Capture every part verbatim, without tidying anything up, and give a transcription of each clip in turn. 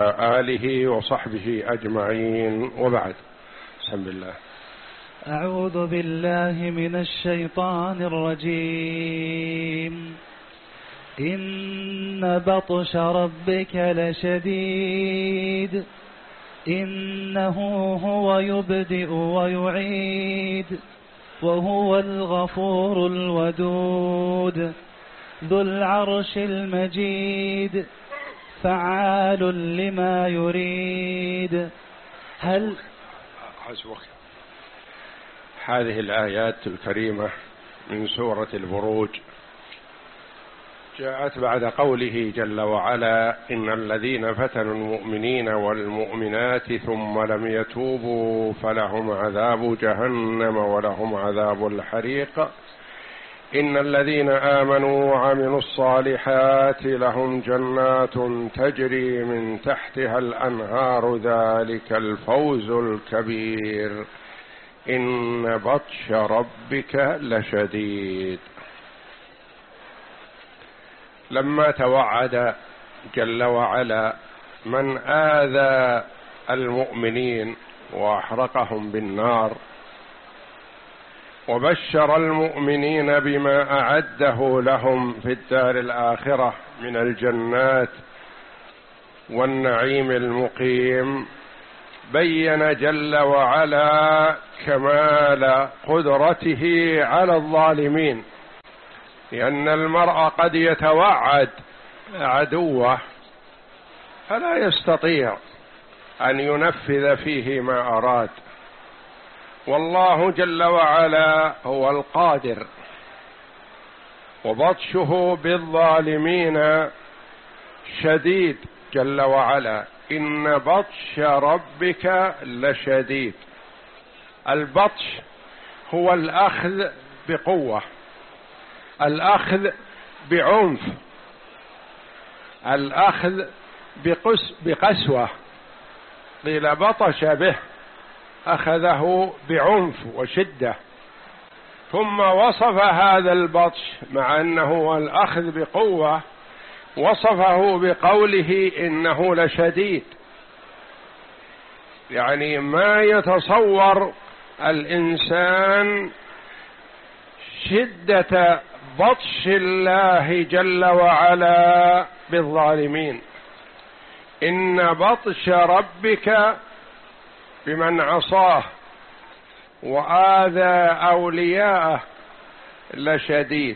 آله وصحبه أجمعين، وبعد. بسم الله. أعوذ بالله من الشيطان الرجيم. إن بطش ربك لشديد إنه هو يبدئ ويعيد وهو الغفور الودود ذو العرش المجيد فعال لما يريد. هل حسبك. هذه الآيات الكريمة من سورة البروج جاءت بعد قوله جل وعلا: إن الذين فتنوا المؤمنين والمؤمنات ثم لم يتوبوا فلهم عذاب جهنم ولهم عذاب الحريق إن الذين آمنوا وعملوا الصالحات لهم جنات تجري من تحتها الأنهار ذلك الفوز الكبير إن بطش ربك لشديد. لما توعد جل وعلا من آذى المؤمنين وأحرقهم بالنار، وبشر المؤمنين بما أعده لهم في الدار الآخرة من الجنات والنعيم المقيم، بين جل وعلا كمال قدرته على الظالمين، لأن المرء قد يتوعد عدوه فلا يستطيع أن ينفذ فيه ما أراد، والله جل وعلا هو القادر، وبطشه بالظالمين شديد جل وعلا. إن بطش ربك لشديد. البطش هو الأخذ بقوة، الأخذ بعنف، الأخذ بقس بقسوة. قيل بطش به، أخذه بعنف وشدة. ثم وصف هذا البطش مع أنه الأخذ بقوة، وصفه بقوله إنه لشديد، يعني ما يتصور الإنسان شدة بطش الله جل وعلا بالظالمين. إن بطش ربك بمن عصاه وآذى أولياءه لشديد.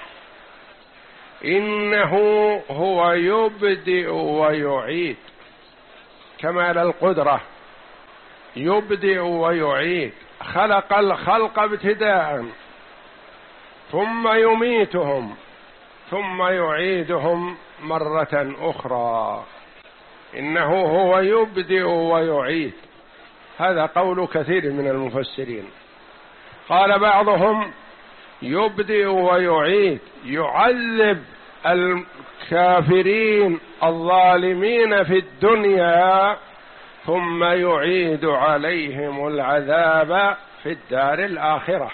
إنه هو يبدئ ويعيد، كمال القدرة، يبدئ ويعيد. خلق الخلق ابتداء ثم يميتهم ثم يعيدهم مرة أخرى. إنه هو يبدئ ويعيد، هذا قول كثير من المفسرين. قال بعضهم يبدئ ويعيد، يعذب الكافرين الظالمين في الدنيا ثم يعيد عليهم العذاب في الدار الآخرة،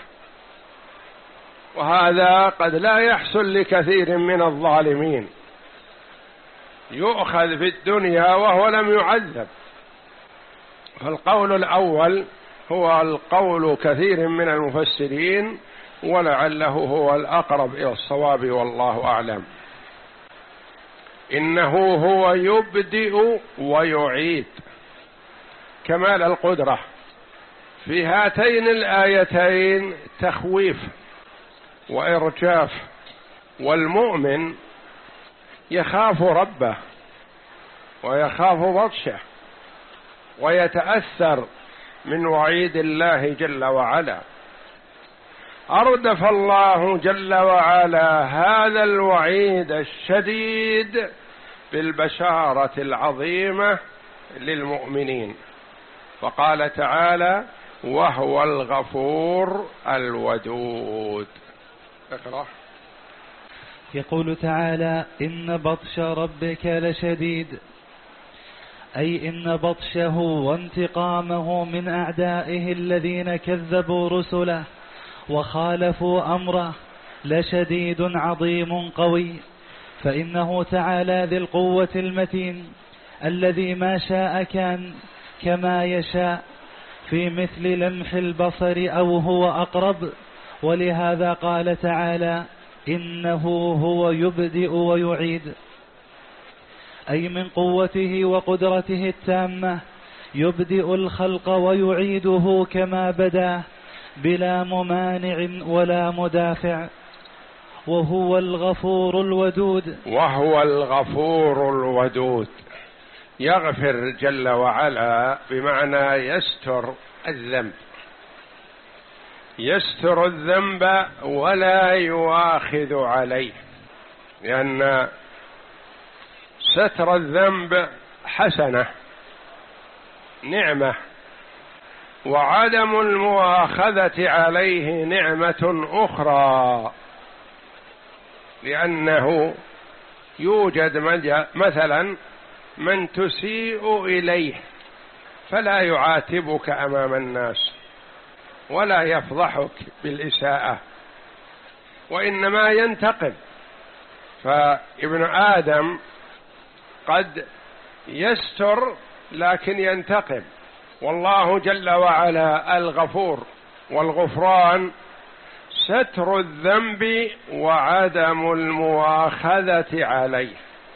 وهذا قد لا يحصل لكثير من الظالمين، يؤخذ في الدنيا وهو لم يعذب. فالقول الأول هو القول كثير من المفسرين، ولعله هو الأقرب إلى الصواب، والله أعلم. إنه هو يبدئ ويعيد، كمال القدرة. في هاتين الآيتين تخويف وإرجاف، والمؤمن يخاف ربه ويخاف بطشه ويتأثر من وعيد الله جل وعلا. أردف الله جل وعلا هذا الوعيد الشديد بالبشارة العظيمة للمؤمنين، فقال تعالى: وهو الغفور الودود. اقرأ. يقول تعالى: إن بطش ربك لشديد، أي إن بطشه وانتقامه من أعدائه الذين كذبوا رسله وخالفوا أمره لشديد عظيم قوي، فإنه تعالى ذي القوة المتين الذي ما شاء كان كما يشاء في مثل لمح البصر أو هو أقرب. ولهذا قال تعالى إنه هو يبدئ ويعيد، أي من قوته وقدرته التامة يبدئ الخلق ويعيده كما بدأ بلا ممانع ولا مدافع. وهو الغفور الودود وهو الغفور الودود، يغفر جل وعلا بمعنى يستر الذنب، يستر الذنب ولا يؤاخذ عليه، لأن ستر الذنب حسنة نعمة، وعدم المؤاخذة عليه نعمة أخرى، لأنه يوجد مثلا من تسيء إليه فلا يعاتبك أمام الناس ولا يفضحك بالإساءة، وإنما ينتقم. فابن آدم قد يستر لكن ينتقم، والله جل وعلا الغفور، والغفران ستر الذنب وعدم المؤاخذة عليه،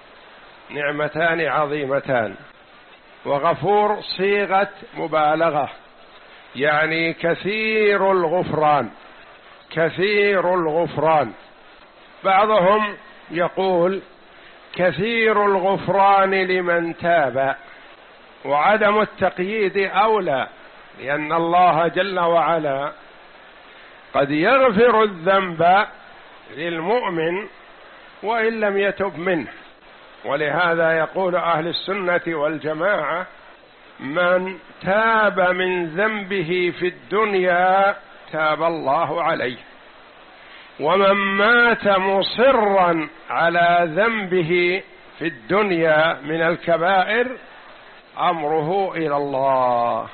نعمتان عظيمتان. وغفور صيغة مبالغة، يعني كثير الغفران، كثير الغفران. بعضهم يقول كثير الغفران لمن تاب، وعدم التقييد أولى، لأن الله جل وعلا قد يغفر الذنب للمؤمن وإن لم يتب منه. ولهذا يقول أهل السنة والجماعة من تاب من ذنبه في الدنيا تاب الله عليه، ومن مات مصرا على ذنبه في الدنيا من الكبائر أمره إلى الله،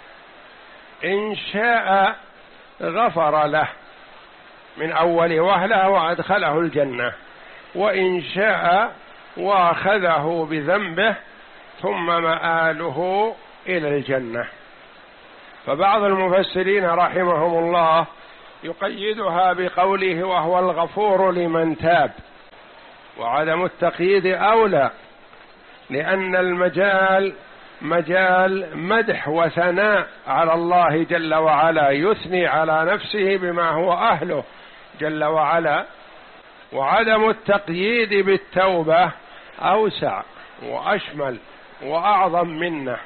إن شاء غفر له من أول وهلة وأدخله الجنة، وإن شاء وأخذه بذنبه ثم مآله إلى الجنة. فبعض المفسرين رحمهم الله يقيدها بقوله وهو الغفور لمن تاب، وعدم التقييد أولى، لأن المجال مجال مدح وثناء على الله جل وعلا، يثني على نفسه بما هو أهله جل وعلا. وعدم التقييد بالتوبة أوسع وأشمل وأعظم منه،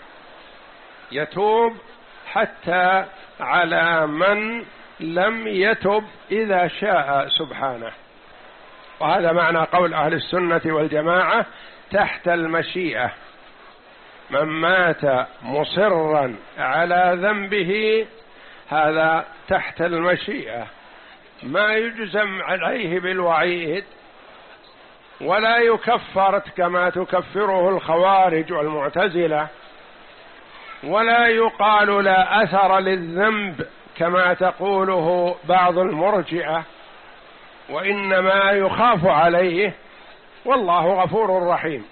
يتوب حتى على من لم يتب إذا شاء سبحانه. وهذا معنى قول أهل السنة والجماعة تحت المشيئة، من مات مصرا على ذنبه هذا تحت المشيئة، ما يجزم عليه بالوعيد ولا يكفر كما تكفره الخوارج والمعتزلة، ولا يقال لا أثر للذنب كما تقوله بعض المرجئة، وإنما يخاف عليه، والله غفور رحيم.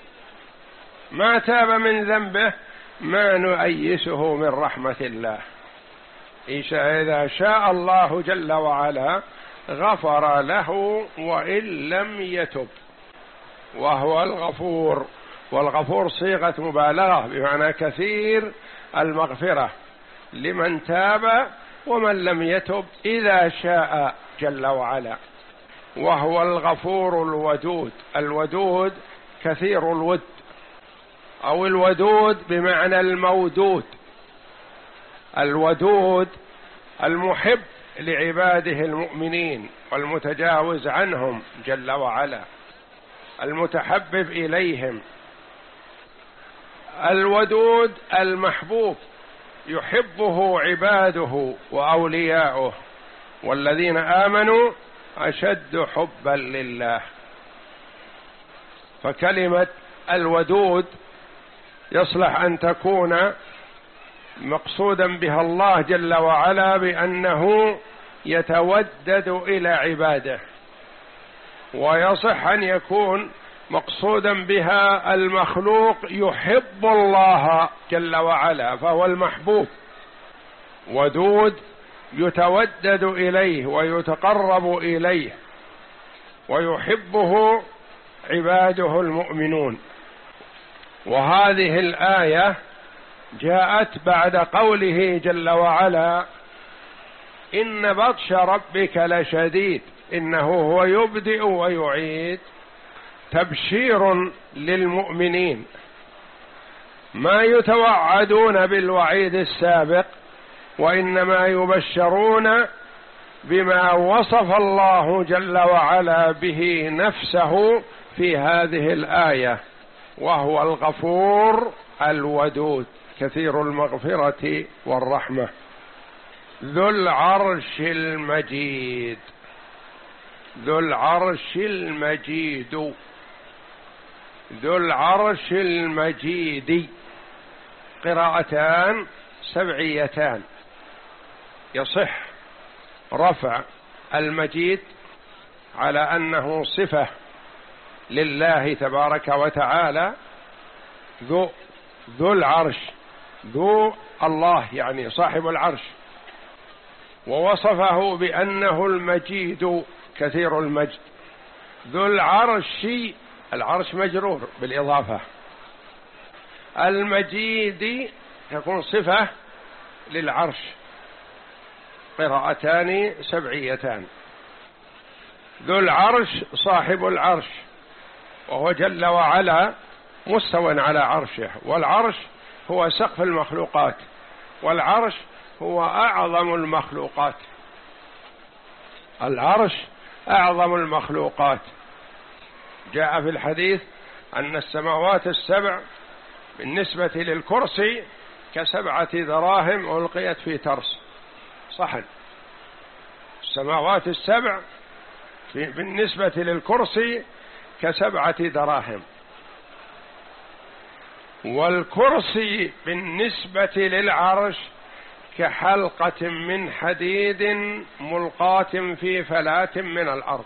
ما تاب من ذنبه ما نؤيسه من رحمة الله، إذا شاء الله جل وعلا غفر له وإن لم يتب، وهو الغفور. والغفور صيغة مبالغة بمعنى كثير المغفرة لمن تاب ومن لم يتب إذا شاء جل وعلا. وهو الغفور الودود، الودود كثير الود، أو الودود بمعنى المودود، الودود المحب لعباده المؤمنين والمتجاوز عنهم جل وعلا، المتحبب إليهم. الودود المحبوب يحبه عباده وأولياؤه، والذين آمنوا أشد حبا لله. فكلمة الودود يصلح أن تكون مقصودا بها الله جل وعلا بأنه يتودد إلى عباده، ويصح أن يكون مقصودا بها المخلوق يحب الله جل وعلا فهو المحبوب، ودود يتودد إليه ويتقرب إليه ويحبه عباده المؤمنون. وهذه الآية جاءت بعد قوله جل وعلا: إن بطش ربك لشديد إنه هو يبدئ ويعيد، تبشير للمؤمنين، ما يتوعدون بالوعيد السابق، وإنما يبشرون بما وصف الله جل وعلا به نفسه في هذه الآية، وهو الغفور الودود كثير المغفرة والرحمة ذو العرش المجيد. ذو العرش المجيد، ذو العرش المجيد، قراءتان سبعيتان. يصح رفع المجيد على أنه صفة لله تبارك وتعالى، ذو ذو العرش، ذو الله يعني صاحب العرش، ووصفه بأنه المجيد كثير المجد. ذو العرش، العرش مجرور بالإضافة، المجيد تكون صفة للعرش، قراءتان سبعيتان. ذو العرش صاحب العرش، وهو جل وعلا مستوى على عرشه، والعرش هو سقف المخلوقات، والعرش هو أعظم المخلوقات، العرش أعظم المخلوقات. جاء في الحديث أن السماوات السبع بالنسبة للكرسي كسبعة دراهم ألقيت في ترس، صحن. السماوات السبع بالنسبة للكرسي كسبعة دراهم، والكرسي بالنسبة للعرش كحلقة من حديد ملقاة في فلاة من الأرض.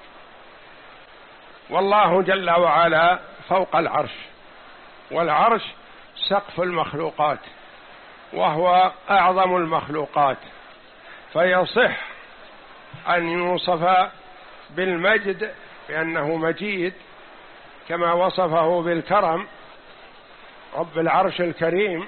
والله جل وعلا فوق العرش، والعرش سقف المخلوقات وهو أعظم المخلوقات، فيصح أن يوصف بالمجد بأنه مجيد كما وصفه بالكرم رب العرش الكريم،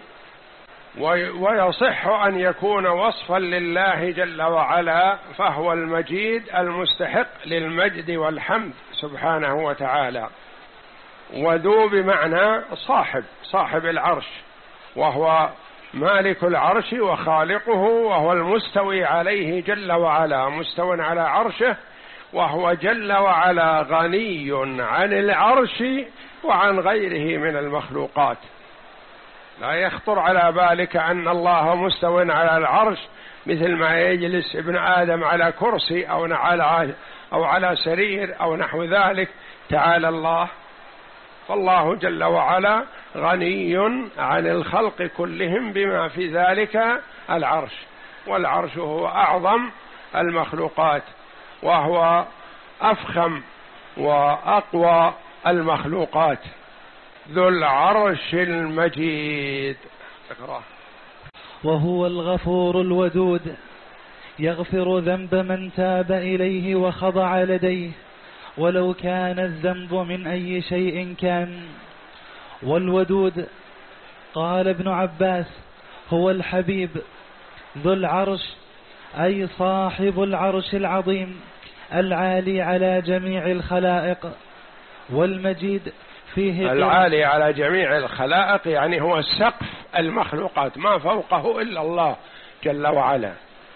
ويصح أن يكون وصفا لله جل وعلا فهو المجيد المستحق للمجد والحمد سبحانه وتعالى. وذو بمعنى صاحب، صاحب العرش، وهو مالك العرش وخالقه، وهو المستوي عليه جل وعلا، مستوى على عرشه، وهو جل وعلا غني عن العرش وعن غيره من المخلوقات. لا يخطر على بالك أن الله مستوى على العرش مثل ما يجلس ابن آدم على كرسي أو على أو على سرير أو نحو ذلك، تعالى الله. فالله جل وعلا غني عن الخلق كلهم بما في ذلك العرش، والعرش هو أعظم المخلوقات، وهو أفخم وأقوى المخلوقات. ذو العرش المجيد. اقرأ. وهو الغفور الودود، يغفر ذنب من تاب إليه وخضع لديه ولو كان الذنب من أي شيء كان. والودود قال ابن عباس هو الحبيب. ذو العرش أي صاحب العرش العظيم العالي على جميع الخلائق. والمجيد فيه العالي على جميع الخلائق يعني هو سقف المخلوقات، ما فوقه إلا الله جل وعلا.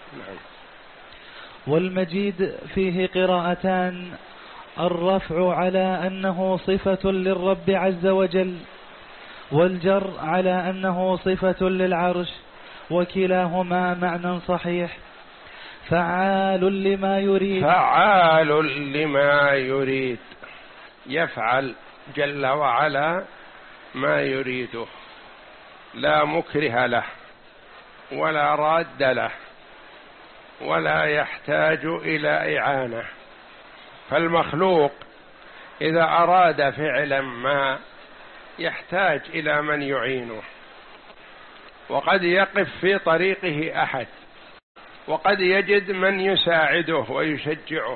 والمجيد فيه قراءتان، الرفع على أنه صفة للرب عز وجل، والجر على أنه صفة للعرش، وكلاهما معنى صحيح. فعال لما يريد، فعال لما يريد، يفعل جل وعلا ما يريده، لا مكره له ولا راد له ولا يحتاج إلى إعانة. فالمخلوق إذا أراد فعلا ما يحتاج إلى من يعينه، وقد يقف في طريقه أحد، وقد يجد من يساعده ويشجعه،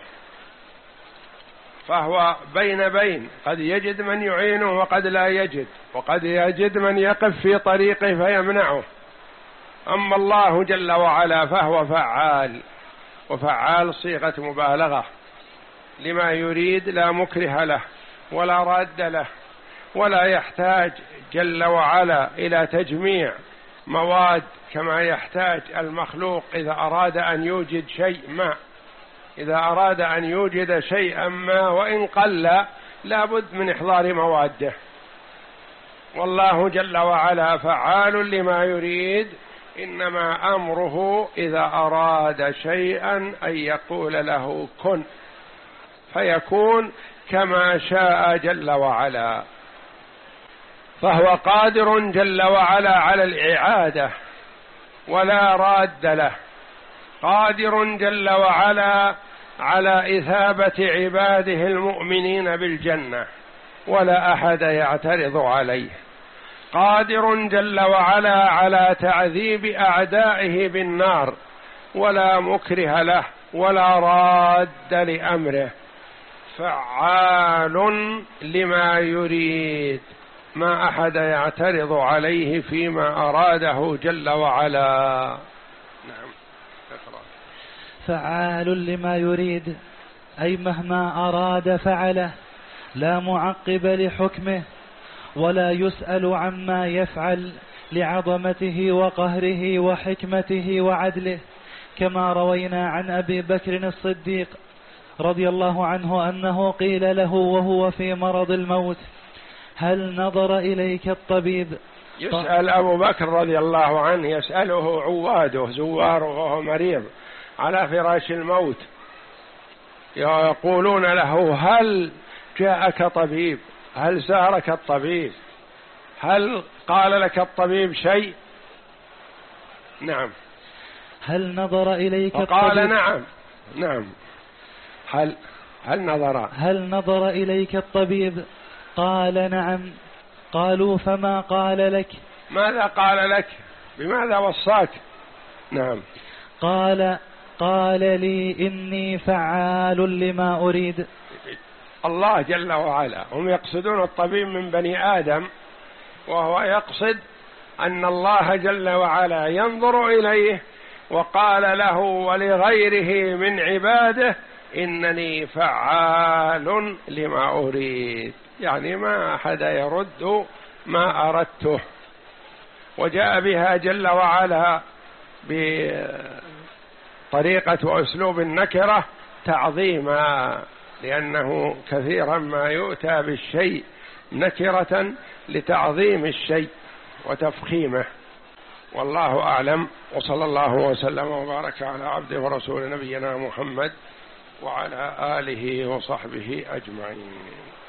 فهو بين بين، قد يجد من يعينه وقد لا يجد، وقد يجد من يقف في طريقه فيمنعه. أما الله جل وعلا فهو فعال، وفعال صيغة مبالغة، لما يريد لا مكره له ولا راد له، ولا يحتاج جل وعلا إلى تجميع مواد كما يحتاج المخلوق إذا أراد أن يوجد شيء ما. إذا أراد أن يوجد شيئا ما وإن قل لا بد من إحضار مواده. والله جل وعلا فعال لما يريد، إنما أمره إذا أراد شيئا أن يقول له كن فيكون كما شاء جل وعلا. فهو قادر جل وعلا على الإعادة ولا راد له، قادر جل وعلا على إثابة عباده المؤمنين بالجنة ولا أحد يعترض عليه، قادر جل وعلا على تعذيب أعدائه بالنار ولا مكره له ولا راد لأمره، فعال لما يريد، ما أحد يعترض عليه فيما أراده جل وعلا. نعم. فعال لما يريد، أي مهما أراد فعله، لا معقب لحكمه، ولا يسأل عما يفعل لعظمته وقهره وحكمته وعدله، كما روينا عن أبي بكر الصديق رضي الله عنه أنه قيل له وهو في مرض الموت: هل نظر إليك الطبيب؟ يسأل أبو بكر رضي الله عنه، يسأله عواده زواره وهو مريض على فراش الموت، يقولون له: هل جاءك طبيب؟ هل زارك الطبيب؟ هل قال لك الطبيب شيء؟ نعم. هل نظر إليك الطبيب؟ قال: نعم نعم. هل هل نظر هل نظر إليك الطبيب؟ قال: نعم. قالوا: فما قال لك؟ ماذا قال لك؟ بماذا وصاك؟ نعم. قال: قال لي إني فعال لما أريد. الله جل وعلا، هم يقصدون الطبيب من بني آدم، وهو يقصد أن الله جل وعلا ينظر إليه، وقال له ولغيره من عباده: إنني فعال لما أريد، يعني ما أحد يرد ما أردته. وجاء بها جل وعلا بطريقة وأسلوب النكرة تعظيما، لأنه كثيرا ما يؤتى بالشيء نكرة لتعظيم الشيء وتفخيمه. والله أعلم، وصلى الله وسلم وبارك على عبده ورسول نبينا محمد وعلى آله وصحبه أجمعين.